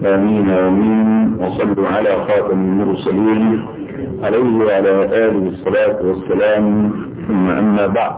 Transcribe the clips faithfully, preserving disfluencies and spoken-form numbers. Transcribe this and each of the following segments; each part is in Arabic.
آمين آمين. وصلوا على خاتم المرسلين عليه وعلى آله الصلاة والسلام. ثم أما بعد،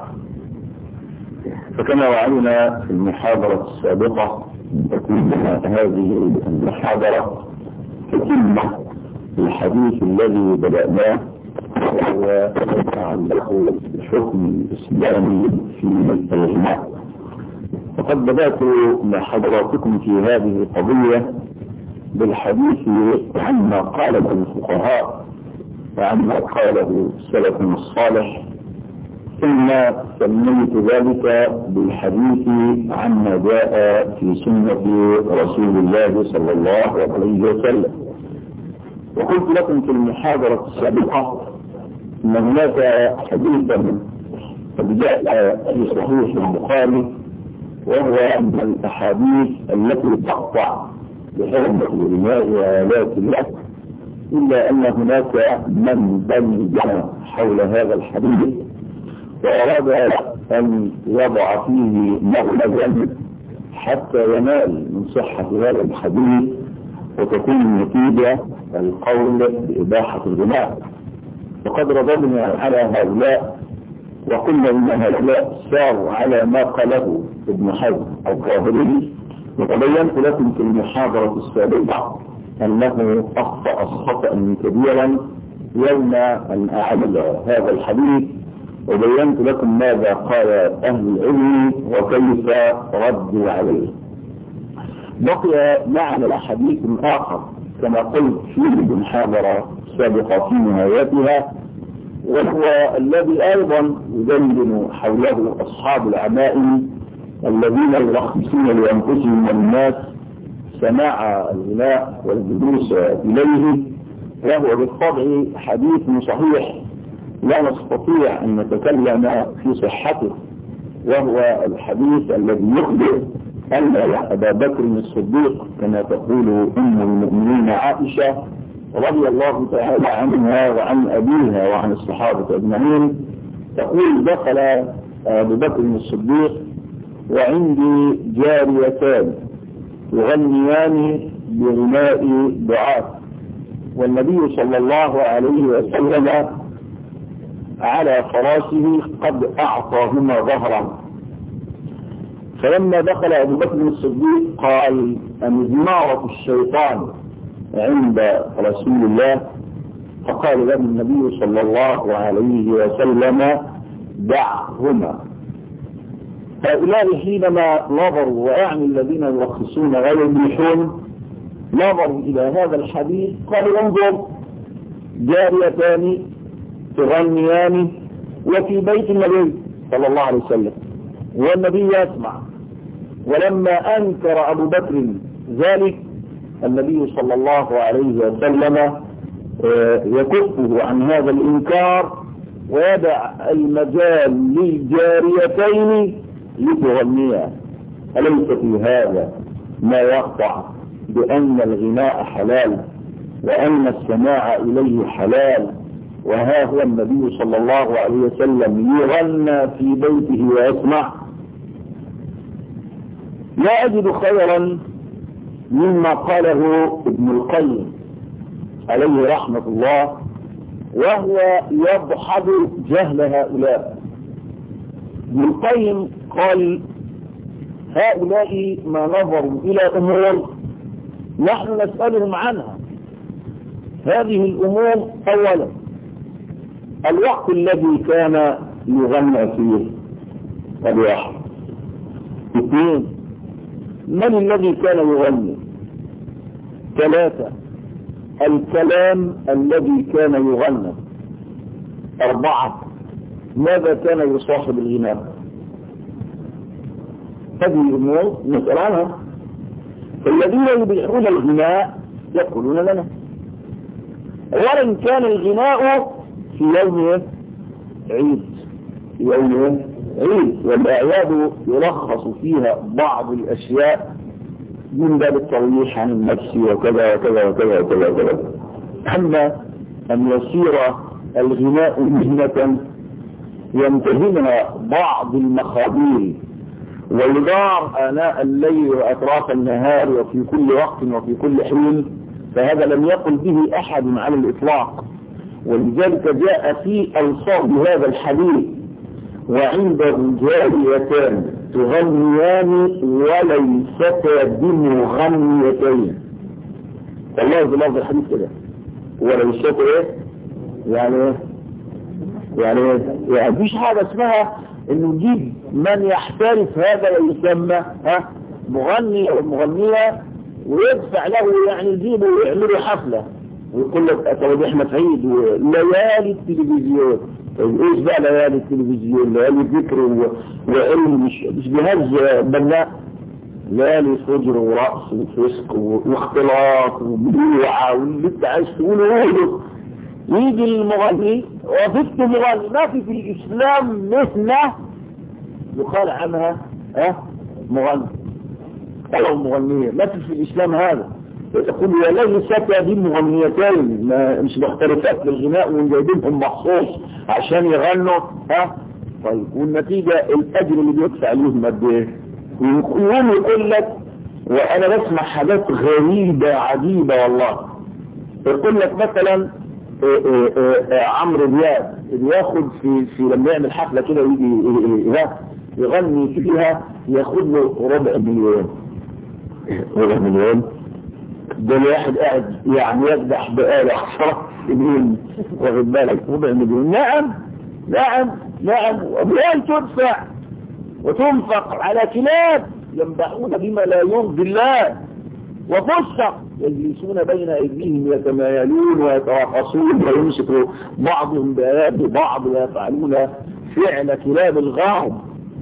فكما وعدنا في المحاضرة السابقة تكون هذه المحاضرة تتم الحديث الذي بدأناه وهو يتعلق بالحكم الإسلامي في الإجماع. وقد بدأت مع حضراتكم في هذه القضية بالحديث عما قاله الفقهاء وعما قاله السلف الصالح، ثم سميت ذلك بالحديث عما جاء في سنة رسول الله صلى الله عليه وسلم. وقلت لكم في المحاضرة السابقة أن هناك حديثا قد جاء في صحيح البخاري، وهو من الأحاديث التي تقطع بحرمة الغناء وآلات الله، إلا أن هناك من بلج حول هذا الحديث وأراد أن يضع فيه مغلبا حتى ينال من صحة هذا الحديث وتكون النتيجة القول بإباحة الغناء. وقد رددنا على هؤلاء وقلنا إن هؤلاء ساروا على ما قاله ابن حزم الظاهري، وتبينت لكم في المحاضرة السابقة أنه أخطأ خطأ كبيرا يوم أن أعد هذا الحديث، وبينت لكم ماذا قال أهل العلم وكيف ردوا عليه. بقي معنا الحديث آخر كما قلت في المحاضرة السابقة في نهايتها، وهو الذي أيضا يدندن حوله أصحاب العمائم الذين يرخصون لأنفسهم والناس سماع الغناء والجلوس إليه، وهو بالطبع حديث صحيح لا نستطيع أن نتكلم في صحته، وهو الحديث الذي يخبر أن أبا بكر الصديق كما تقول أم المؤمنين عائشة رضي الله تعالى عنها وعن أبيها وعن الصحابة أجمعين تقول: دخل أبو بكر الصديق وعندي جاريتان يغنيان بغناء ضعاف، والنبي صلى الله عليه وسلم على فراشه قد أعطاهما ظهرا. فلما دخل أبو بكر الصديق قال: أمزمارة الشيطان عند رسول الله، فقال له النبي صلى الله عليه وسلم: دعهما. هؤلاء حينما نظروا، ويعني الذين يرخصون ويبيحون، نظروا إلى هذا الحديث قالوا: انظر، جاريتان تغنيان وفي بيت النبي صلى الله عليه وسلم والنبي يسمع. ولما أنكر أبو بكر ذلك النبي صلى الله عليه وسلم يكفه عن هذا الإنكار ويدع المجال للجاريتين لتغنيا. أليس في هذا ما يقطع بأن الغناء حلال وأن السماع إليه حلال؟ وها هو النبي صلى الله عليه وسلم يغنى في بيته ويسمع. لا أجد خيرا مما قاله ابن القيم عليه رحمة الله، وهو يضحض جهل هؤلاء. ابن القيم قال: هؤلاء ما نظروا إلى أمور نحن نسألهم عنها. هذه الأمور: أولا الوقت الذي كان يغنى فيه، الواحد. اثنين من الذي كان يغني؟ ثلاثة الكلام الذي كان يغنى. أربعة ماذا كان يصاحب الغناء؟ هذه الأمور نسأل عنها. فالذين يبيحون الغناء يقولون لنا: أولا كان الغناء في يوم عيد، في يوم عيد، والأعياد يلخص فيها بعض الأشياء من باب الترويح عن النفس وكذا وكذا وكذا وكذا وكذا. أما أن يصير الغناء مهنة ينتهينا بعض المخابيل ويدار آناء الليل وأطراف النهار وفي كل وقت وفي كل حين، فهذا لم يقل به أحد على الإطلاق. ولذلك جاء في ألفاظ هذا الحديث: وعنده جاريتان تغنيان وليستا بمغنيتين. والله بلفظ الحديث كده، وليستا ايه يعني ايه يعني ايه يعني مفيش حاجه اسمها انه يجيب من يحترف هذا ويسمى ها مغني او مغنيه ويدفع له، يعني يجيبه ويعملوا حفله ويقول لك طب احمد عيد وليالي التلفزيون. ايش بقى ليالي التلفزيون؟ ليالي ذكر وعلم، مش مش جهاز بناء، ليالي فجر ورقص وفسق واختلاط وبدوعه واللي انت عايز تقوله. يجي المغني وظيفته مغني، ما في في الاسلام مهنه يقال عنها ها مغني او مغنيه، ما في في الاسلام هذا. تقول وليست هذه مغنيتين مش مختلفات للغناء وجايبينهم مخصوص عشان يغنوا ها. طيب والنتيجه الاجر اللي بيدفع ليهم قد ايه؟ ويقوم يقول لك، وانا بسمع حاجات غريبه عجيبه والله، يقول لك مثلا عمرو دياب بياخد في في لما يعمل حفله كده يجي يغني فيها ياخد له ربع مليون. ربع مليون ده الواحد قاعد يعني يذبح بآلة يقول واخد بالك ربع مليون. نعم نعم نعم وبيان تدفع وتنفق على كلاب ينبحون بما لا يرضي الله، وفسق يجلسون بين ايديهم يتمايلون ويتراقصون ويمسكوا بعضهم بيد بعض ويفعلون فعل كلاب الغرب،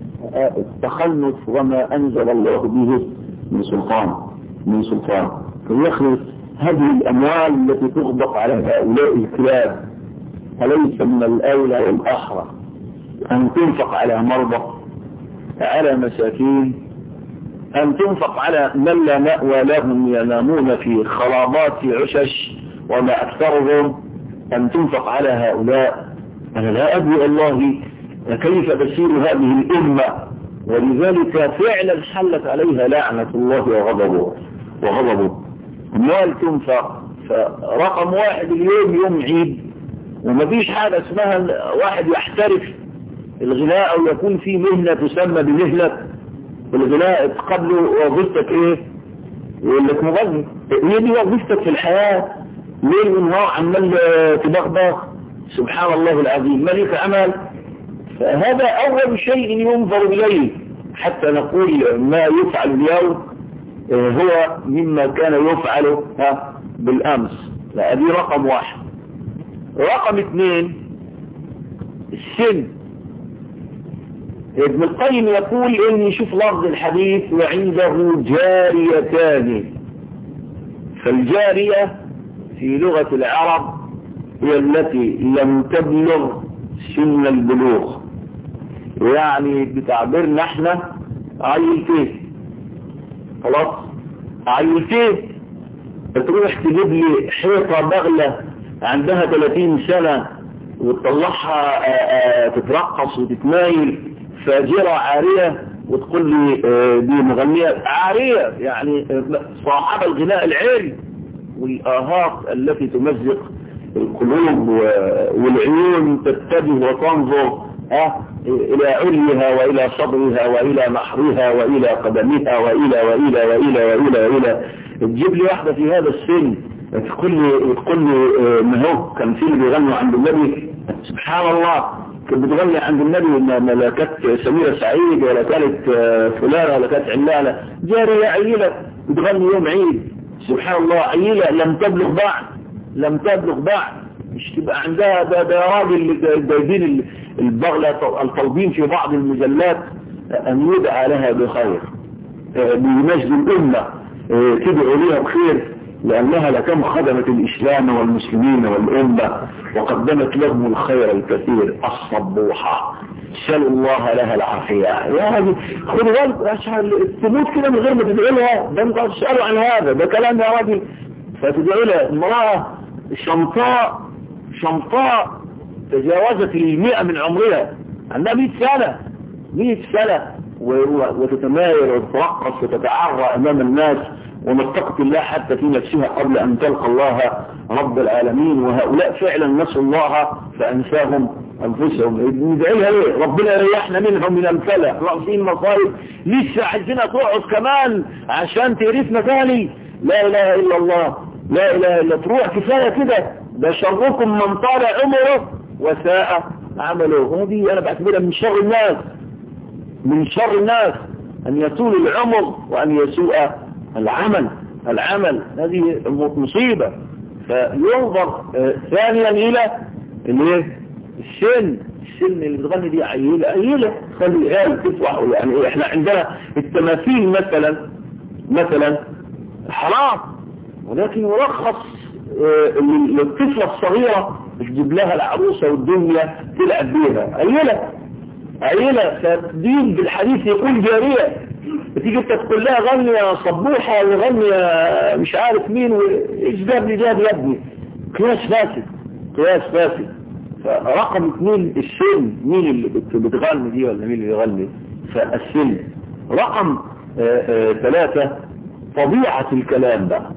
التخلف وما انزل الله به من سلطان من سلطان. فيخلص هذه الاموال التي تغدق على هؤلاء الكلاب أليس من الاولى والاحرى ان تنفق على مرضى، على مساكين، أن تنفق على من لا مأوى لهم ينامون في خرابات عشش وما أكثرهم، أن تنفق على هؤلاء؟ أنا لا أدري والله كيف تسير هذه الأمة. ولذلك فعلا حلت عليها لعنة الله وغضبه وغضبه. مال تنفق، فرقم واحد اليوم يوم عيد وما فيش حاجة اسمها واحد يحترف الغناء أو يكون في مهنة تسمى بمهنة الغناء قبل وظيفتك ايه؟ يقول لك مغني. هي دي وظيفتك في الحياة؟ ليل ونهار عمال تبغبغ؟ سبحان الله العظيم، ملك عمل. فهذا اول شيء ينظر اليه حتى نقول ما يفعل اليوم هو مما كان يفعل بالامس. هذه رقم واحد. رقم اثنين السن. ابن القيم يقول ان يشوف لفظ الحديث وعنده جاريتان، فالجارية في لغة العرب هي التي لم تبلغ سن البلوغ، يعني بتعبيرنا احنا عيلتين، خلاص عيلتين. تروح تجيب لي حيطة بغلة عندها ثلاثين سنة وتطلعها تترقص وتتمايل فاجرة عارية وتقول لي دي مغنية عارية، يعني صاحب الغناء العالي والآهات التي تمزق القلوب والعيون تتجه وتنظر اه الى عليها والى صدرها والى نحرها والى قدمها والى والى والى والى والى. تجيب لي واحدة في هذا السن تقول لي تقول لي ما هو كان في اللي بيغنوا عند النبي، سبحان الله كانت بتغني عند النبي ما لا كانت سميرة سعيد ولا كانت فلانة ولا كانت علانة، جارية عيلة بتغني يوم عيد، سبحان الله عيلة لم تبلغ بعد لم تبلغ بعد مش تبقى عندها ده ده راجل اللي جايبين البغلة الطالبين في بعض المجلات أن يدعى لها بخير بمجد الأمة تدعو لها بخير لأنها لكم خدمت الإسلام والمسلمين والأمة وقدمت لهم الخير الكثير الصبوحة، سأل الله لها العافية. يا هذه خذوا بالك تموت كده من غير ما تدعو لها، ده انت تسألوا عن هذا، ده كلام يا راجل. فتدعو لها امرأة شمطاء شمطاء تجاوزت المئة من عمرها، عندها مئة سنة مئة سنة وتتمايل وتترقص وتتعرى امام الناس وما اتقت الله حتى في نفسها قبل ان تلقى الله رب العالمين. وهؤلاء فعلا نسوا الله فانساهم انفسهم. ندعيها ايه؟ ربنا يريحنا منهم من امثالها رأسين مصائب لسه عايزينها تقعد كمان عشان تعرفنا ثاني. لا اله الا الله، لا اله الا تروح كفايه كده. ده شركم من طال عمره وساء عمله. وهذه انا بعتبرها من شر الناس، من شر الناس ان يطول العمر وان يسوء العمل. العمل هذه مصيبة. فينظر آه ثانيا الى الايه؟ السن. السن اللي بتغني دي عيلة عيلة خلي العيال تفرح. يعني احنا عندنا التماثيل مثلا مثلا حرام، ولكن يرخص آه للطفلة الصغيرة تجيب لها العروسة والدنيا تلعب بيها. عيلة عيلة. فالدين بالحديث يقول جارية. بتيجي انت تقول لها غني يا صبوحة وغني يا مش عارف مين وايش جاب لي جاب يا ابني. قياس فاسد، قياس فاسد. فرقم اثنين السن. مين اللي بتغني دي ولا مين اللي بيغني؟ فالسن. رقم ثلاثة طبيعة الكلام بقى.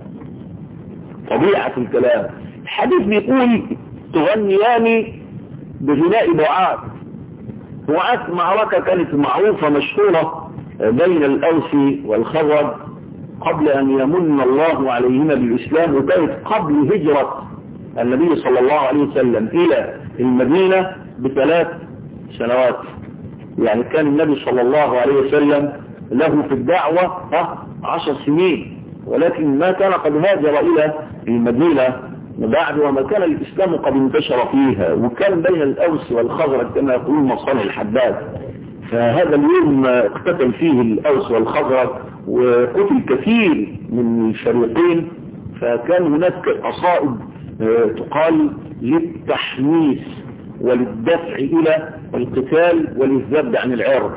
طبيعة الكلام. الحديث بيقول تغنيان بغناء دعاء. وقت معركة كانت معروفة مشهورة بين الأوس والخزرج قبل أن يمن الله عليهما بالإسلام، وكانت قبل هجرة النبي صلى الله عليه وسلم إلى المدينة بثلاث سنوات. يعني كان النبي صلى الله عليه وسلم له في الدعوة عشر سنين، ولكن ما كان قد هاجر إلى المدينة بعد وما كان الإسلام قد انتشر فيها، وكان بين الأوس والخزرج كما يقولون مصانع الحداد. فهذا اليوم اقتتل فيه الأوس والخزرج وقتل كثير من الفريقين. فكان هناك قصائد تقال للتحميس وللدفع إلى القتال وللذب عن العرض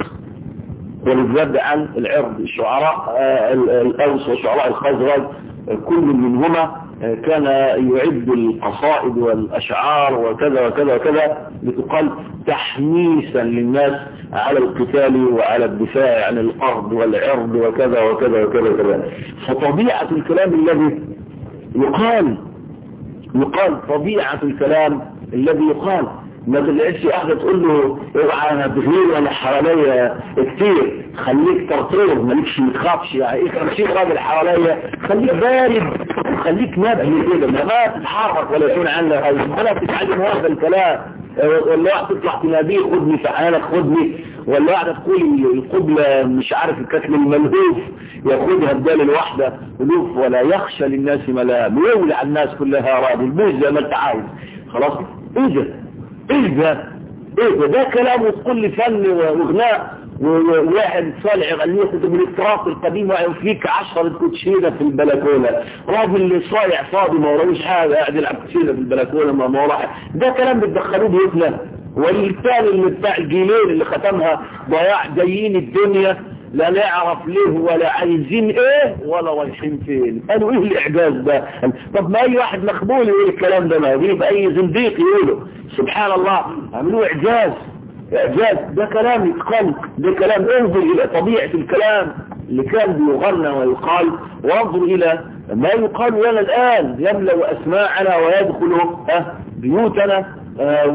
وللذب عن العرض. شعراء الأوس وشعراء الخزرج كل منهما كان يعد القصائد والأشعار وكذا وكذا وكذا لتقال تحميسا للناس على القتال وعلى الدفاع عن الأرض والعرض وكذا وكذا وكذا وكذا. فطبيعة الكلام الذي يقال يقال طبيعة الكلام الذي يقال ما تلاقيش واحدة تقول له اوعى انا بغير وانا حواليا كتير، خليك ترطير مالكش متخافش، يعني ايه خمسين راجل حواليا، خليك بارد خليك نبهي كده، ما تتحرك ولا يكون عندك ولا تتعلم هذا الكلام. ولا واحد تطلع تناديه خدني في حالك خدني، ولا واحدة تقول القبلة مش عارف الكتل الملهوف ياخدها بدال الواحدة ألوف ولا يخشى للناس ملام، يولع الناس كلها راضي البوز زي ما انت عاوز. خلاص ايه ده ايه ده ايه ده ده كلام وتقول لي فن وغناء وواحد صالح يغنيه من التراث القديم ويفيك عشرة كوتشينة في البلكونة، راجل صايع فاضي ما وراهوش حاجة قاعد يلعب كوتشينة في البلكونة ما وراه. ده كلام بتدخلوه بيوتنا. والثاني اللي بتاع الجيلين اللي ختمها ضياع جايين الدنيا لا نعرف ليه ولا عايزين ايه ولا رايحين فين. قالوا ايه الاعجاز ده؟ طب ما اي واحد مخبول يقول الكلام ده، ما يجيب اي زنديق يقوله. سبحان الله عملوه اعجاز اعجاز. ده كلام يتقال، ده كلام. انظر الى طبيعة الكلام اللي كان بيغنى ويقال، وانظر الى ما يقال لنا الان يملأ اسماعنا ويدخل اه بيوتنا. آه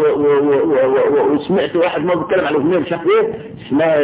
وسمعت واحد ما بيتكلم على اغنيه مش عارف ايه اسمها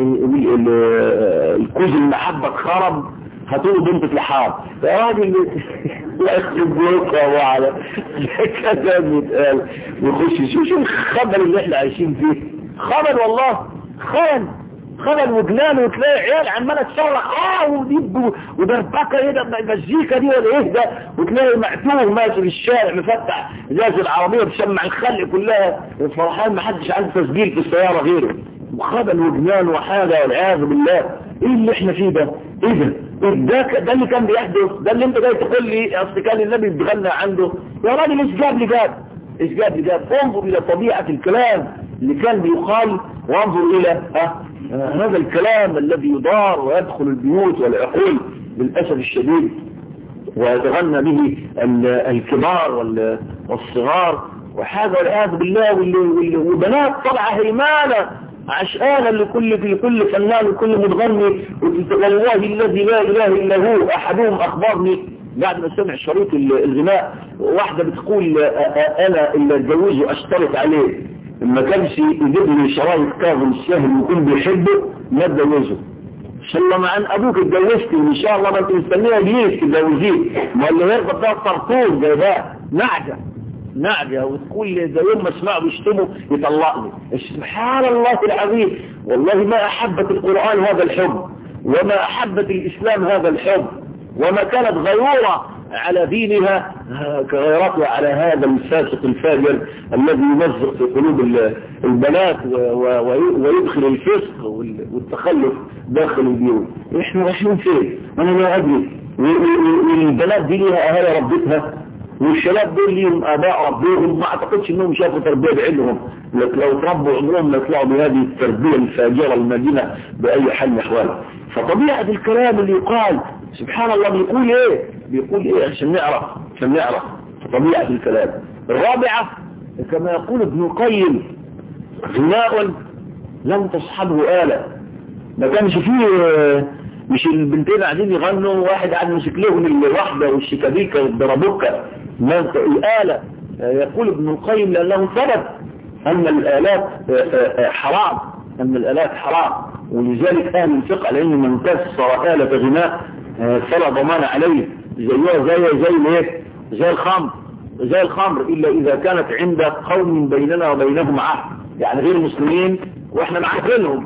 الكوز المحبه خرب هاتوا بنت لحاب يا راجل يخرب بيوتك وعلى كلام يتقال ويخش. شو شو الخبر اللي احنا عايشين فيه؟ خبر والله خان خبر وجنان، وتلاقي عيال عماله تصرخ اه وديب ودربكه ايه ده المزيكا دي ولا ايه ده، وتلاقي معتوه ماشي في الشارع مفتح ازاز العربيه بتشمع الخلق كلها فرحان ما حدش عنده تسجيل في السياره غيره. وخبر وجنان وحاجه والعياذ بالله. ايه اللي احنا فيه ده؟ ايه ده؟ ده ده اللي كان بيحدث؟ ده اللي انت جاي تقول لي اصل كان النبي بيغنى عنده؟ يا راجل ايش جاب لي جاب؟ ايش جاب لي جاب؟ انظر الى طبيعه الكلام اللي كان بيقال، وانظر الى ها هذا الكلام الذي يدار ويدخل البيوت والعقول للأسف الشديد ويتغنى به الكبار والصغار وحاجة والعياذ بالله. وبنات طلع هيمانة عشقانا لكل لكل فنان وكل متغني، والله الذي لا اله الا هو احدهم اخبرني بعد ما سمع شريط الغناء، واحدة بتقول انا اللي اتجوزه اشترط عليه ما كانش يجيب لي شرايط كاظم الساهل ويكون بيحبه ما اتجوزه. ان شاء الله مع ان ابوك اتجوزتي وان شاء الله ما انت مستنيه جيش تتجوزيه، ما اللي يرضى ده طرطوط زي ده نعجه نعجه، وتقول زي يوم ما اسمعوا بيشتموا يطلقني. سبحان الله العظيم، والله ما احبت القرآن هذا الحب، وما احبت الاسلام هذا الحب، وما كانت غيورة على دينها كغيرتها على هذا الفاسق الفاجر الذي يمزق في قلوب البنات ويدخل الفسق والتخلف داخل البيوت. احنا رايحين فين؟ انا لا ادري. والبنات دي ليها اهالي ربتها، والشباب دول ليهم اباء ربهم، ما اعتقدش انهم شافوا تربيه بعلمهم، لكن لو تربوا عمرهم ما يطلعوا بهذه التربيه الفاجره المدينه باي حال من الاحوال. فطبيعه الكلام اللي يقال سبحان الله بيقول ايه بيقول ايه عشان نعرف عشان نعرف طبيعه الكلام. الرابعه كما يقول ابن القيم غناء لم تصحبه آلة. ما كانش فيه مش البنتين قاعدين يغنوا واحد قاعد يمسك لهم الوحده والشيكابيكا والدربوكا، ما الآلة. يقول ابن القيم لأنه ثبت أن الآلات حرام أن الآلات حرام ولذلك أهل الفقه على أن من كسر آلة غناء فلا ضمان عليه، زيها زي زي الايه زي الخمر زي الخمر إلا إذا كانت عند قوم بيننا وبينهم عهد، يعني غير مسلمين وإحنا معاهدينهم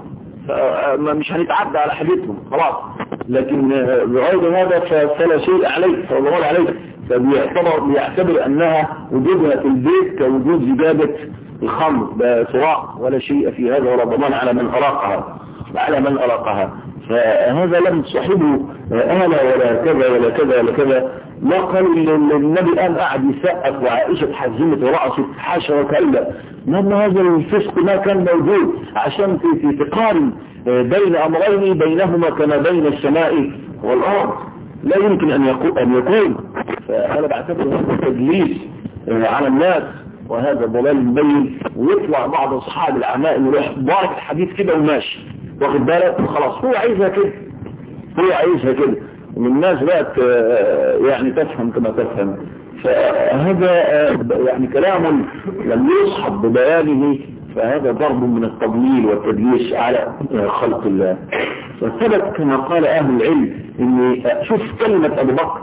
فمش هنتعدى على حديثهم خلاص، لكن بغير هذا فلا شيء عليه فلا ضمان عليه، فبيعتبر بيعتبر أنها وجودها في البيت كوجود زجاجة الخمر بسراء ولا شيء في هذا ولا ضمان على من أراقها على من أراقها. فهذا لم تصحبه آلة ولا كذا ولا كذا ولا كذا. لا قال النبي الآن قاعد يسقف وعائشة حزمت ورأسه حاشا وكلا، لأن هذا الفسق ما كان موجود عشان في تقارن بين أمرين بينهما كما بين السماء والأرض لا يمكن أن يكون أن يكون فأنا بعتبر هذا تدليس على الناس وهذا ضلال مبين، ويطلع بعض أصحاب العمائم ويروح بارك الحديث كده وماشي واخد بالك خلاص هو عايزها كده هو عايزها كده والناس بقت يعني تفهم كما تفهم. فهذا يعني كلام لم يصحب ببيانه فهذا ضرب من التضليل والتدليس على خلق الله. فثبت كما قال أهل العلم إن شوف كلمة أبو بكر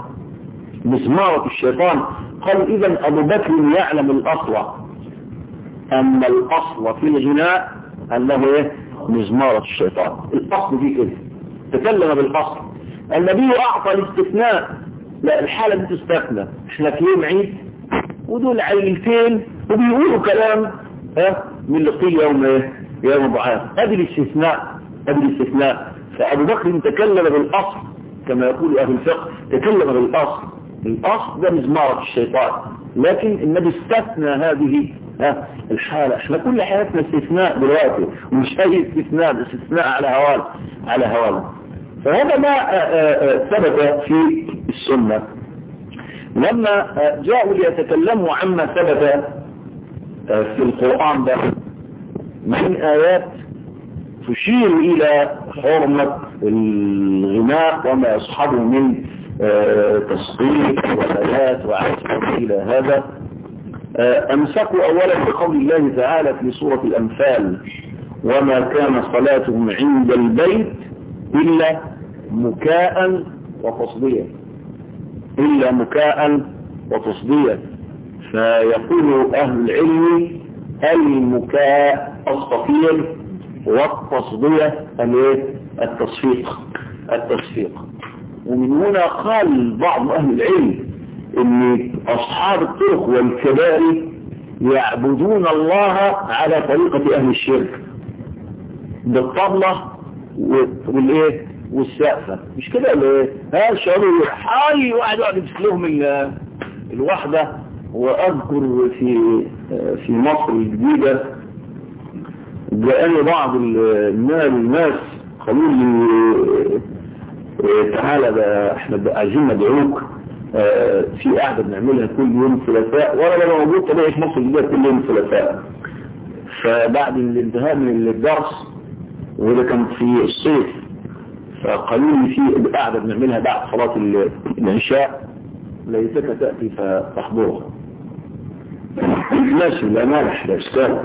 مزمارة الشيطان، قال إذا أبو بكر يعلم الأصل أن الأصل في الغناء أنه إيه مزمارة الشيطان، الأصل دي كده تكلم بالأصل. النبي أعطى الاستثناء، لا الحالة دي تستثنى، احنا في يوم عيد ودول عيلتين وبيقولوا كلام ها من اللي قيل يوم ايه يوم ضعاف، هذه الاستثناء هذه الاستثناء. فأبو بكر تكلم بالأصل كما يقول أهل الفقه تكلم بالأصل، الأصل ده مزمارة الشيطان، لكن النبي استثنى هذه ها الحالة. احنا كل حياتنا استثناء دلوقتي ومش اي استثناء استثناء على هوانا على هوانا. فهذا ما ثبت في السنة. لما جاءوا ليتكلموا عما ثبت في القرآن ده من آيات تشير إلى حرمة الغناء وما يصحبه من تصديق وآيات وعزف إلى هذا، أمسكوا أولا بقول الله تعالى في سورة الأنفال وما كان صلاتهم عند البيت إلا مكاء وتصديا إلا مكاء وتصديا. فيقول أهل العلم المكاء الصفير والتصدية التصفيق التصفيق. ومن هنا قال بعض أهل العلم ان أصحاب الطرق والكبائر يعبدون الله على طريقة أهل الشرك بالطبلة والايه والسقفة، مش كده ولا ايه؟ ها الشعور حي واحد يقعد يمسك لهم الوحدة. وأذكر في في مصر الجديدة جاءني بعض الناس قالوا لي تعالى ده احنا عايزين ندعوك في قاعدة بنعملها كل يوم ثلاثاء، وانا ببقى موجود طبيعي في مصر الجديدة كل يوم ثلاثاء. فبعد الانتهاء من الدرس وده كان في الصيف فقالوا لي في قاعدة بنعملها بعد صلاة العشاء ليتك تأتي فتحضرها ماشي لا مالح لا اشكال.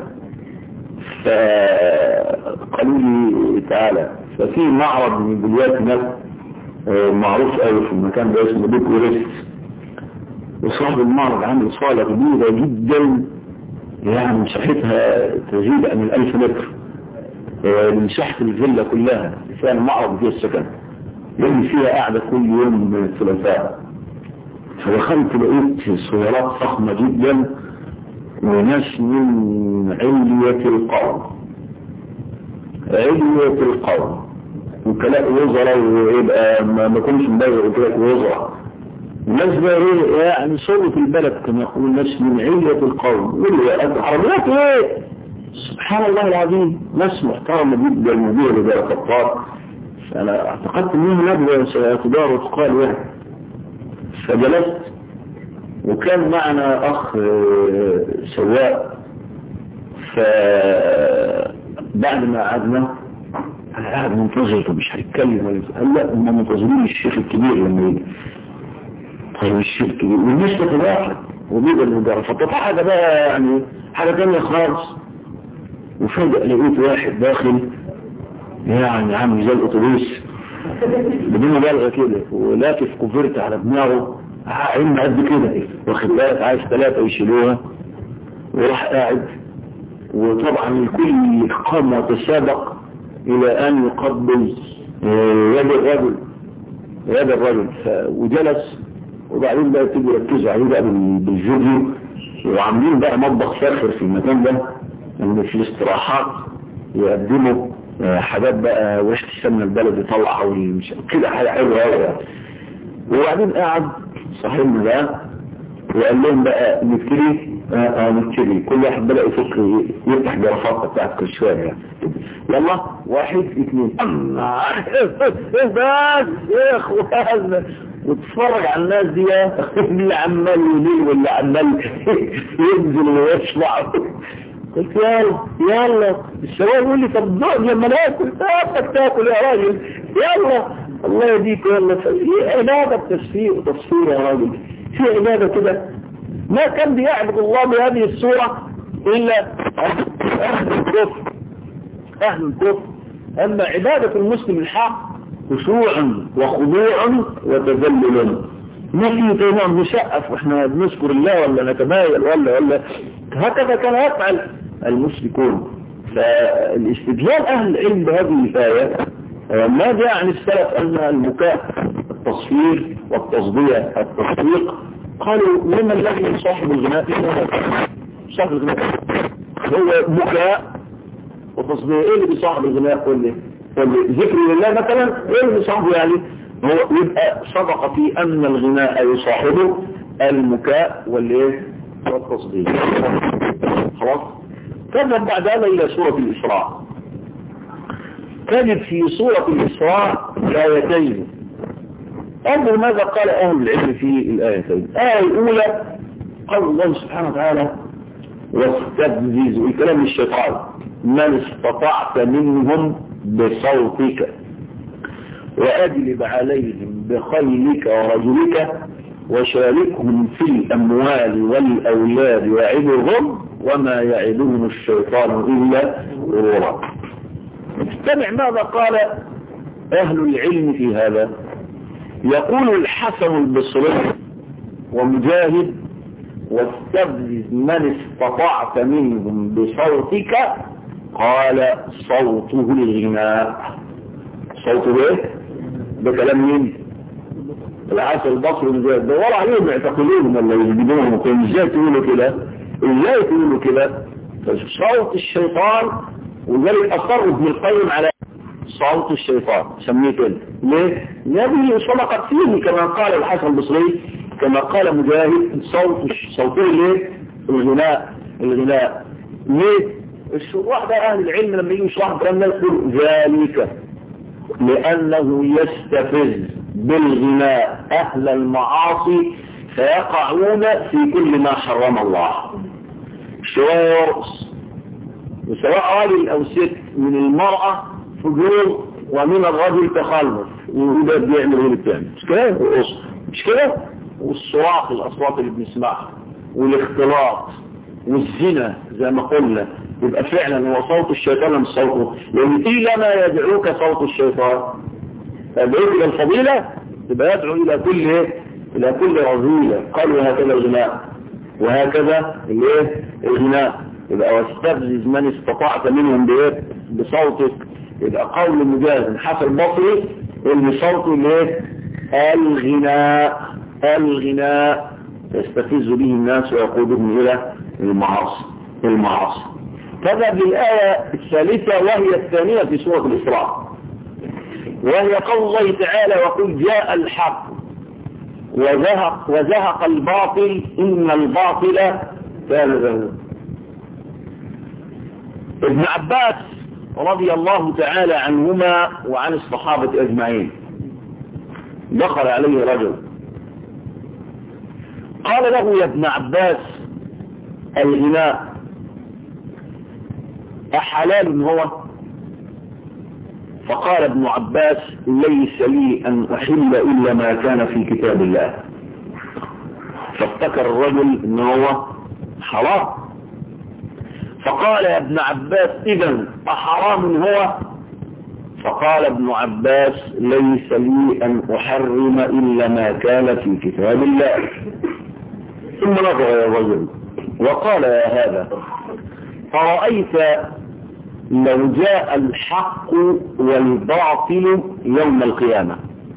فقالوا لي تعالى ففي معرض من بليات هناك معروف قوي في المكان ده اسمه بيت ورست وصاحب المعرض عامل صالة كبيرة جدا يعني مساحتها تزيد عن الألف متر مساحة الفيلا كلها فيها المعرض فيها السكن اللي فيها قاعدة كل يوم من الثلاثاء. فدخلت لقيت صورات فخمة جدا وناس من علية القوم علية القوم وكلاء وزراء ويبقى ما كنتش مبالغ وكلاء وزراء الناس بقى ايه يعني صورة البلد كما يقول الناس من علية القوم والعربيات ايه سبحان الله العظيم ناس محترمة جدا مدير لدى الخطاب. فانا اعتقدت انه نبغى سيتدار وتقال واحد فجلست وكان معنا اخ سواق فبعد ما قعدنا انا قاعد منتظر مش هيتكلم قال لا هم منتظرين الشيخ الكبير لما يجي. طيب الشيخ الكبير والناس تتواحد وبيبقى المدرب فطبعا حاجه بقى يعني حاجه ثانيه خالص. وفجأة لقيت واحد داخل يعني عامل زي الاتوبيس بدون مبالغه كده ولافف كوفرت على دماغه عين قد كده واخد بالك عايز ثلاثه يشيلوها وراح قاعد. وطبعا الكل قام يتسابق الى ان يقبل يد الرجل يد الرجل وجلس. وبعدين بقى تيجي يركزوا عليه بقى بالفيديو وعاملين بقى مطبخ فاخر في المكان ده ان في الاستراحات يقدموا حاجات بقى وش السمنه البلد يطلع كده حاجه حلوه قوي يعني. وبعدين قعد صاحبنا ده وقال لهم بقى نبتدي اه نبتدي كل واحد بدأ يفكر يفتح جرافات بتاعت كل شويه يعني. يلا واحد اثنين بس يا اخوانا وتتفرج على الناس دي اللي عمال يليل واللي عمال ينزل ويطلع. قلت يلا يلا الشباب يقول لي طب نقعد لما ناكل تاكل تاكل يا راجل يلا الله يهديك يلا. في عباده بتشفير وتصفير يا راجل في عباده كده ما كان بيعبد الله بهذه الصوره الا اهل الكفر اهل الكفر. اما عباده المسلم الحق خشوعا وخضوعا وتذللا ما في تمام نشقف واحنا بنذكر الله ولا نتمايل ولا ولا هكذا كان يفعل المشركون. فالاستدلال اهل العلم بهذه الآية ما جاء عن السلف ان البكاء التصفير والتصدية التصديق قالوا لما الذي صاحب الغناء صاحب الغناء هو بكاء وتصدية. ايه اللي بصاحب الغناء قل ذكر لله مثلا ايه اللي بصاحبه يعني هو يبقى صدق في ان الغناء يصاحبه المكاء والايه والتصديق. خلاص. تذهب بعد هذا الى سورة الإسراء تجد في سورة الإسراء آيتين. انظر ماذا قال اهل العلم في الآيتين. الآية الأولى قال الله سبحانه وتعالى واستفزز الكلام الشيطان من استطعت منهم بصوتك وأجلب عليهم بخيلك ورجلك وشاركهم في الأموال والأولاد وعدهم وما يعدهم الشيطان إلا غرورا. استمع ماذا قال أهل العلم في هذا. يقول الحسن البصري ومجاهد واستفزز من استطعت منهم بصوتك قال صوته الغناء. صوته ايه ده كلام مين العسل البصري ومجاهد دور عليهم يعتقلوهم ولا يجيبوهم وكان ازاي تقولوا كده ازاي تقولوا كده صوت الشيطان. وذلك اصر ابن القيم على صوت الشيطان سميه كده ليه نبي صدقت فيه كما قال الحسن البصري كما قال مجاهد صوت صوته ليه الغناء الغناء ليه الشروح ده اهل العلم لما يجوا يشرحوا الكلام ده يقول ذلك لانه يستفز بالغناء اهل المعاصي فيقعون في كل ما حرم الله. شوية يرقص وسواء راجل أو ست، من المرأة فجور ومن الرجل تخلف، وده بيعمل غير التاني، مش كده؟ مش كده؟ والصراخ، الأصوات اللي بنسمعها، والاختلاط والزنا زي ما قلنا، يبقى فعلا هو صوت الشيطان مش صوته، لأن إلى ما يدعوك صوت الشيطان، يدعوك إلى الفضيلة يبقى يدعو إلى كل إيه؟ إلى كل رذيلة. قالوا هكذا الغناء وهكذا الايه الغناء، يبقى واستفزز من استطعت منهم بايه بصوتك، يبقى قول مجاز حسن البصري اللي صوته الايه الغناء، الغناء يستفز به الناس ويقودهم الى المعاصي المعاصي. تذهب للآية الثالثة وهي الثانية في سورة الإسراء، وهي قول الله تعالى وقل جاء الحق وزهق, وزهق الباطل إن الباطل كان زهوقا. ابن عباس رضي الله تعالى عنهما وعن الصحابة أجمعين دخل عليه رجل قال له يا ابن عباس الغناء أحلال هو؟ فقال ابن عباس ليس لي أن أحل إلا ما كان في كتاب الله. فافتكر الرجل أنه هو حرام، فقال يا ابن عباس إذن أحرام هو؟ فقال ابن عباس ليس لي أن أحرم إلا ما كان في كتاب الله. ثم نظر يا الرجل وقال يا هذا أرأيت لو جاء الحق والباطل يوم القيامة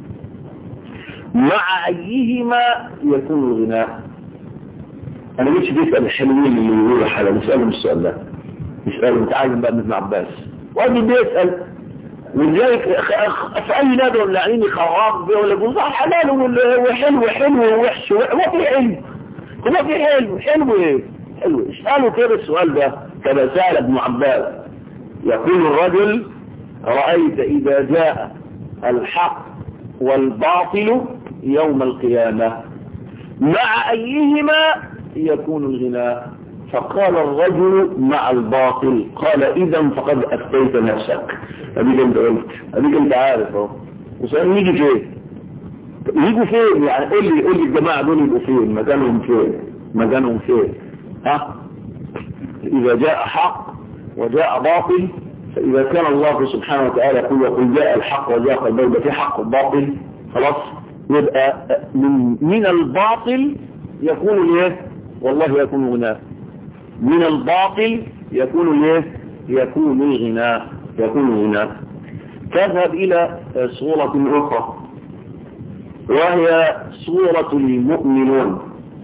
مع أيهما يكون الغناء؟ أنا مش بيسأل الحلوين اللي يقولوا حلال، نسألهم السؤال ده، نسألهم تعالوا بقى ابن عباس وأبي بيسأل، ولذلك في أي نادر اللاعين خراب بيه ولا يقول حلال وحلو حلو ووحش وفي حلو هو في حلو حلو ايه حلو. اسألوا كده السؤال ده كما سأل ابن عباس. يقول الرجل رأيت إذا جاء الحق والباطل يوم القيامة مع أيهما يكون الغناء؟ فقال الرجل مع الباطل. قال إذا فقد أفتيت نفسك. أبيك أنت قلت، أبيك أنت عارف اهو. وسأل نيجي فين؟ يجوا فين؟ يعني قول لي قول لي الجماعة دول يبقوا فين؟ مكانهم فين؟ مكانهم فين؟ ها؟ إذا جاء حق وجاء باطل، فإذا كان الله سبحانه وتعالى يقول وقل جاء الحق وجاء الباطل، في حق وباطل خلاص، يبقى من, من الباطل يكون الايه؟ والله يكون الغناء. من الباطل يكون الايه؟ يكون الغناء، يكون الغناء. تذهب إلى صورة أخرى وهي صورة المؤمنون.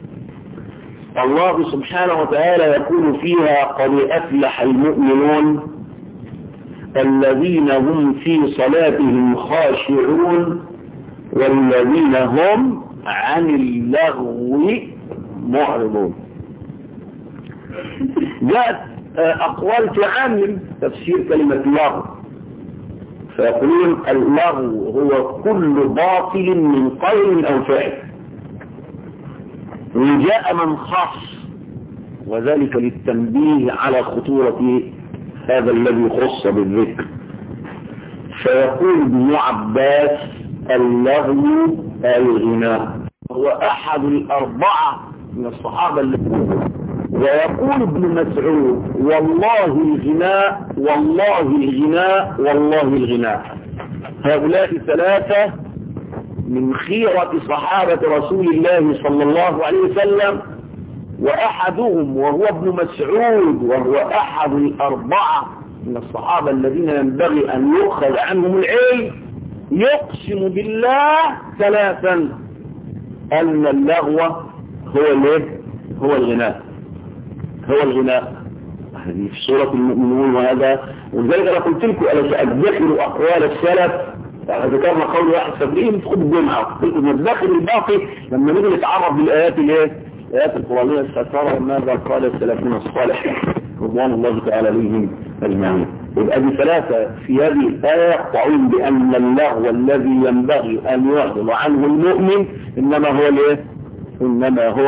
الله سبحانه وتعالى يقول فيها قد أفلح المؤمنون الذين هم في صلاتهم خاشعون والذين هم عن اللغو معرضون. جاءت أقوال تعامل تفسير كلمة لغو، فيقولون اللغو هو كل باطل من قول أو فعل. وجاء من خص وذلك للتنبيه على خطورة هذا الذي خص بالذكر. فيقول ابن عباس اللغو الغناء هو أحد الأربعة من الصحابة الذين. ويقول ابن مسعود والله الغناء والله الغناء والله الغناء. هؤلاء ثلاثة من خيرة صحابة رسول الله صلى الله عليه وسلم، وأحدهم وهو ابن مسعود وهو أحد الأربعة من الصحابة الذين ينبغي أن يؤخذ عنهم العلم، يقسم بالله ثلاثا أن اللغو هو الايه؟ هو الغناء، هو الغناء. هذه في سورة المؤمنون. وهذا ولذلك أنا قلت لكم أنا سأدخل أقوال السلف، ذكرنا قول واحد سبعين في خد الجمعة، قلت نتدخل الباقي لما نيجي نتعرف بالآيات الايه؟ الآيات القرآنية الستارة ماذا قال السلفون الصالح رضوان الله تعالى عليهم أجمعين. يبقى دي ثلاثة في هذه الآية يقطعون بأن اللغو الذي ينبغي أن يعرض عنه المؤمن إنما هو الايه؟ إنما هو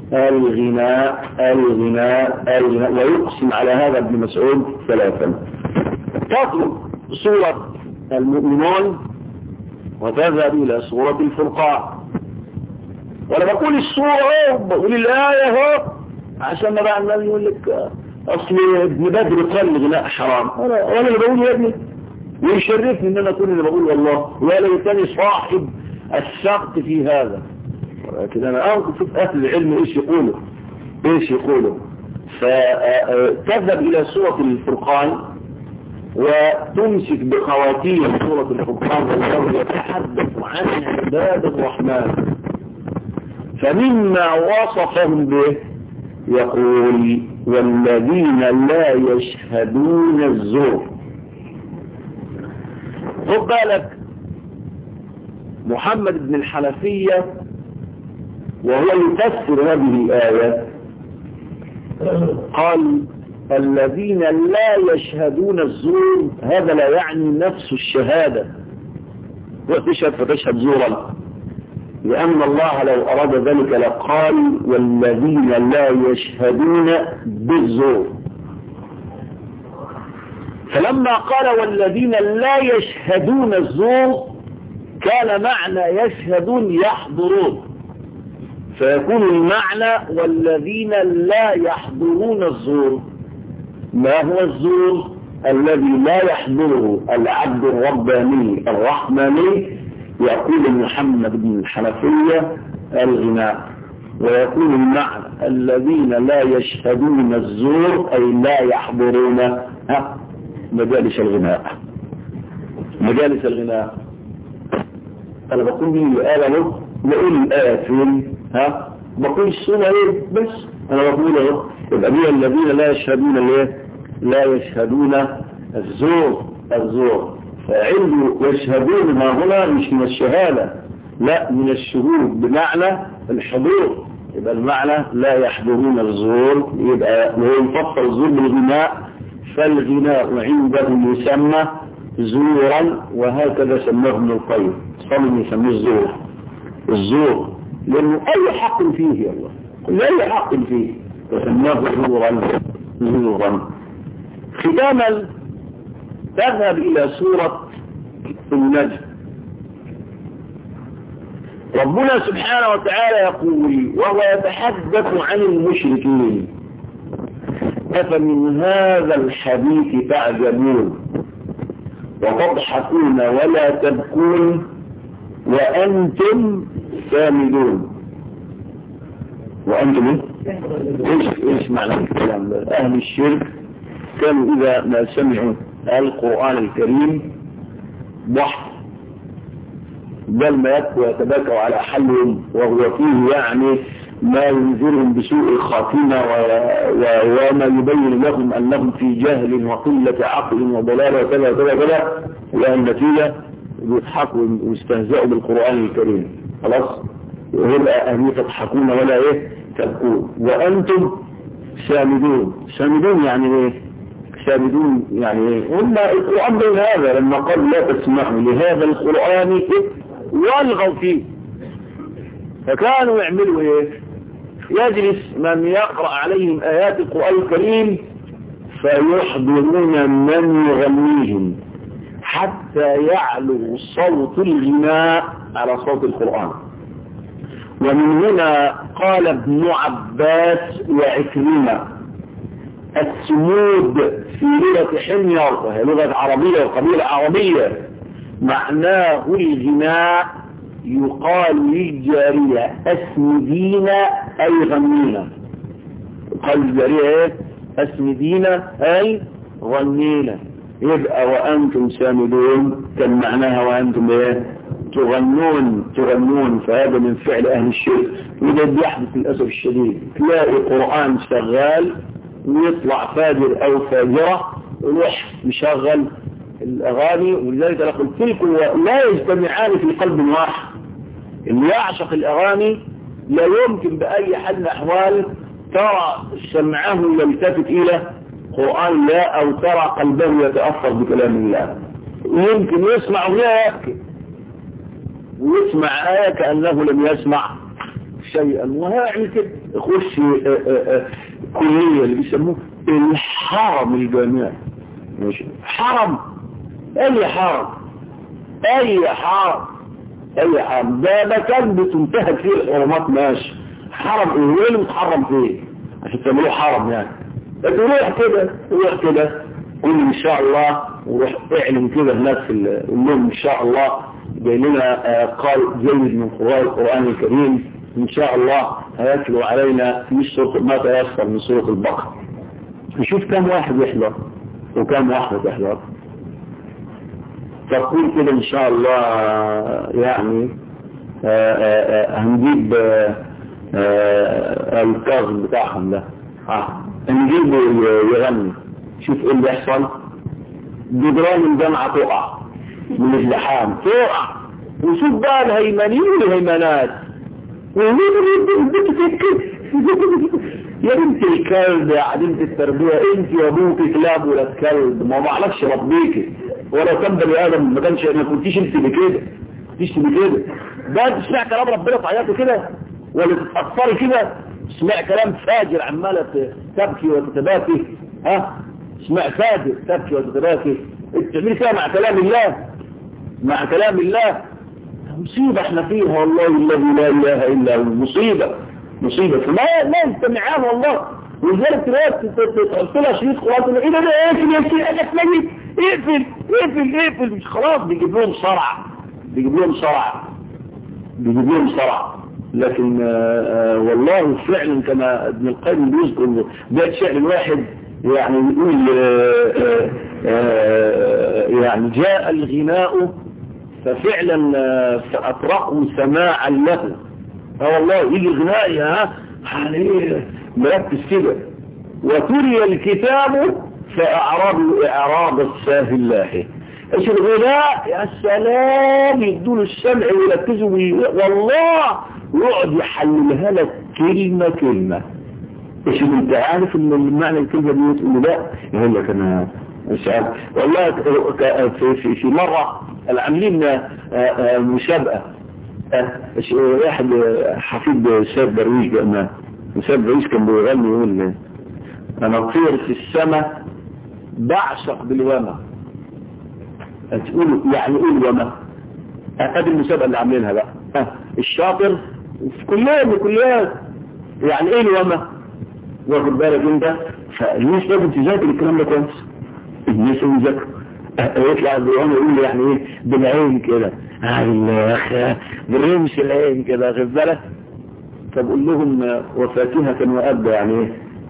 الغناء الغناء الغناء، ويقسم على هذا ابن مسعود ثلاثا. تطلب سورة المؤمنون وتذهب إلى سورة الفرقان. وأنا بقول السورة بقول الآية هو عشان ما بقى النبي يقول لك أصل ابن بدر قال الغناء حرام. أنا وأنا اللي بقول يا ابني، ويشرفني إن أنا أكون اللي بقول والله، ولا يتاني صاحب السقط في هذا. ولكن أنا أشوف أهل العلم إيش يقولوا إيش يقولوا فتذهب إلى سورة الفرقان وتمسك بخواتيم سورة الفرقان والله يتحدث عن عباد الرحمن. فمما وصفهم به يقول والذين لا يشهدون الزور. خد بالك محمد بن الحنفية وهو يفسر هذه الآية قال الذين لا يشهدون الزور، هذا لا يعني نفس الشهادة وتشهد فتشهد زورا، لأن الله لو أراد ذلك لقال والذين لا يشهدون بالزور. فلما قال والذين لا يشهدون الزور كان معنى يشهدون يحضرون، فيكون المعنى والذين لا يحضرون الزور. ما هو الزور؟ الذي لا يحضره العبد الرباني الرحماني. يقول محمد بن الحنفية الغناء، ويقول المعنى الذين لا يشهدون الزور أي لا يحضرون ها مجالس الغناء مجالس الغناء. أنا بقول مين اللي قال له نقول الآية فين ها بقول السنة ايه بس أنا بقول اهو يبقى مين الذين لا يشهدون الايه لا يشهدون الزور الزور فعنده يشهدون ما هنا مش من الشهادة لا من الشهود بمعنى الحضور. يبقى المعنى لا يحضرون الزور، يبقى هو يفسر الزور بالغناء، فالغناء عنده يسمى زورا، وهكذا سماه ابن القيم صلى يسميه الزور الزور لأنه أي حق فيه الله أي حق فيه وسماه زورا زورا. ختاما تذهب إلى سورة النجم. ربنا سبحانه وتعالى يقول وهو يتحدث عن المشركين أفمن هذا الحديث تعجبون وتضحكون ولا تبكون وأنتم سامدون. وأنتم إيش إيش معنى الكلام؟ أهل الشرك كانوا إذا ما سمعوا القرآن الكريم ضحك بل ما يبكوا ويتباكوا على حلهم، وهو فيه يعني ما ينذرهم بسوء الخاتمة وما يبين لهم أنهم في جهل وقلة عقل وضلال وكذا وكذا وكذا، والنتيجة يضحكوا ويستهزئوا بالقرآن الكريم. خلاص ويبقى أهل تضحكون ولا إيه تبكون وأنتم سامدون. سامدون يعني إيه؟ سامدون يعني إيه؟ هم القرآن بين هذا لما قال لا تسمعوا لهذا القرآن والغوا فيه، فكانوا يعملوا إيه؟ يجلس من يقرأ عليهم آيات القرآن الكريم فيحضرون من يغنيهم حتى يعلو صوت الغناء على صوت القرآن. ومن هنا قال ابن عباس وعكرمة السمود في لغة حمير وهي لغة عربية وقبيلة عربية معناه الغناء، يقال للجارية اسمدين أي غنينا. يقال للجارية اسمدين أي غنينا. يبقى وأنتم سامدون كان معناها وأنتم ايه تغنون تغنون. فهذا من فعل أهل الشرك، وده بيحدث للأسف الشديد. تلاقي قرآن شغال ويطلع فاجر أو فاجرة ويروح مشغل الأغاني، ولذلك أنا قلت لكم لا يجتمعان في قلب واحد. اللي يعشق الأغاني لا يمكن بأي حال من الأحوال ترى سمعه يلتفت إلى قرآن الله أو ترى قلبه يتأثر بكلام الله. يمكن يسمع ويبكي ويسمع آية كأنه لم يسمع شيئا وهيعمل كده يخش كلية اللي بيسموه الحرم الجامعي. ماشي حرم، اي حرم اي حرم اي حرم ده مكان بتنتهك فيه الحرمات. ماشي حرم ايه؟ ايه اللي متحرم فيه عشان تعملوه حرم يعني؟ لكن روح كده روح كده قول ان شاء الله وروح اعلن كده الناس اللي لهم ان شاء الله جاي لنا قال جيد من قراء القرآن الكريم ان شاء الله هيتلو علينا في سورة ما تيسر من سورة البقرة. نشوف كم واحد يحضر وكم واحدة تحضر. تقول كده ان شاء الله يعني آآ آآ هنجيب الكاظم بتاعهم ده اه نجيبه يغني. شوف ايه اللي يحصل. جدران الجامعة تقع من الزحام تقع. وشوف بقى الهيمنين والهيمنات يا بنت الكلب يا عديمة التربية انت يا ابوك كلاب ولا كلب ما معلكش ربيك ولو كان بني ادم ما كانش ما كنتيش انت بكده كنتيش بكده. ده تسمع كلام ربنا تعيطي كده ولا تتأثري كده؟ تسمع كلام فاجر عمالة تبكي وتتباكي ها؟ تسمع فاجر تبكي وتتباكي انت تعملي كده مع كلام الله مع كلام الله. مصيبة احنا فيها والله الذي لا اله الا هو. مصيبة مصيبة ما ما نستمعان والله. ولذلك دلوقتي تحط لها شريط قرآن ايه ده ده اقفل يا شيخ انا اسمعي اقفل اقفل اقفل مش خلاص بيجيب لهم صرع بيجيب لهم صرع بيجيب لهم صرع. لكن آآ آآ والله فعلا كما ابن القيم بيذكر ده شعر الواحد يعني يقول آآ آآ يعني جاء الغناء ففعلا فأطرقوا سماعا له. اه والله يجي الغناء ها يعني مركز كده. وتري الكتاب فأعرضوا إعراض الساهي الله. ايش الغناء يا سلام يدون السمع ويركزوا والله يقعد يحللها لك كلمة كلمة. ايش انت عارف ان المعنى الكلمة دي تقول لا يقول لك انا مش عارف والله. في, في, في مرة عاملين مسابقة واحد حفيد سيد درويش بقى سيد درويش كان بيغني يقول انا اطير في السماء بعشق بالوما. تقول يعني ايه الوما؟ هذه المسابقة اللي عاملينها بقى الشاطر في كلية من كليات يعني ايه الوما واخد بالك انت. فالناس لازم تذاكر الكلام ده كويس. الناس يذاكروا يطلع الوما يقول يعني ايه بالعين كده بالرمش العين كده واخد بالك. طب قول لهم وفاكهة وأبدا يعني ايه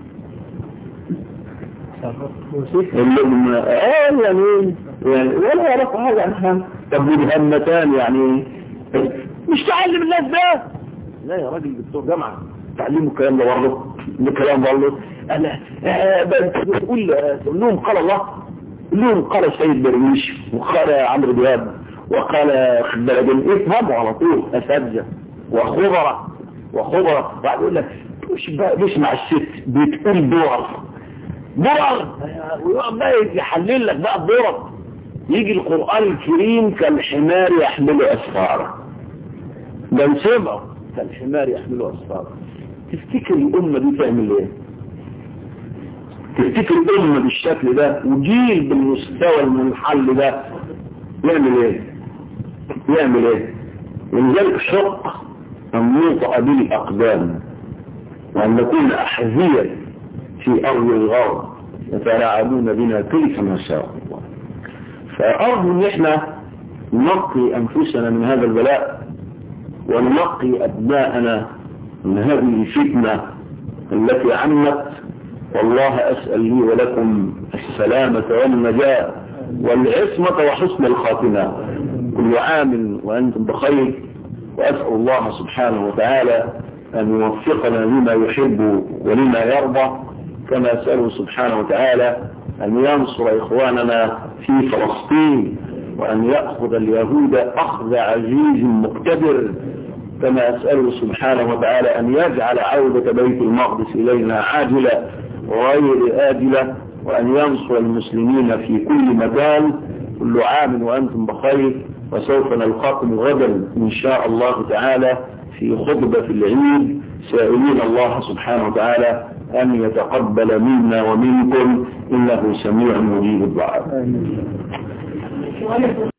اللي هم اه يعني يعني ولا يعرفوا حاجة عنها. طب والهمتان يعني مش تعلم الناس ده لا يا راجل دكتور جامعة تعلموا الكلام ده برضه الكلام برضه انا بتقول تقول لهم قال الله قول لهم قال السيد درويش وقال عمرو دياب وقال خبالة افهموا على طول اساتذه وخبراء وخبراء. بعد يقول لك مش مش مع الست بتقول دور دور ويقعد بقى يحلل لك بقى الدور. يجي القرآن الكريم كالحمار يحمل أسفاره ده سمعه كالحمار يحمل أسفاره. تفتكر الأمة دي تعمل ايه؟ تفتكر الأمة بالشكل ده وجيل بالمستوى المنحل ده يعمل ايه؟ يعمل ايه؟ ولذلك شق أن نوطأ بالأقدام وأن نكون أحذية في أرض الغرب يتلاعبون بنا كيف ما شاء الله. فأرجو أن احنا ننقي أنفسنا من هذا البلاء وننقي أبناءنا من هذه الفتنة التي عمت. والله أسأل لي ولكم السلامة والنجاة والعصمة وحسن الخاتمة. كل عام وأنتم بخير. وأسأل الله سبحانه وتعالى أن يوفقنا لما يحب ولما يرضى كما أسأله سبحانه وتعالى أن ينصر إخواننا في فلسطين وأن يأخذ اليهود أخذ عزيز مقتدر كما أسأله سبحانه وتعالى أن يجعل عودة بيت المقدس إلينا عاجلة وغير آجلة وأن ينصر المسلمين في كل مكان. كل عام وأنتم بخير وسوف نلقاكم غدا إن شاء الله تعالى في خطبة العيد سائلين الله سبحانه وتعالى أن يتقبل منا ومنكم إنه سميع مجيب الدعاء.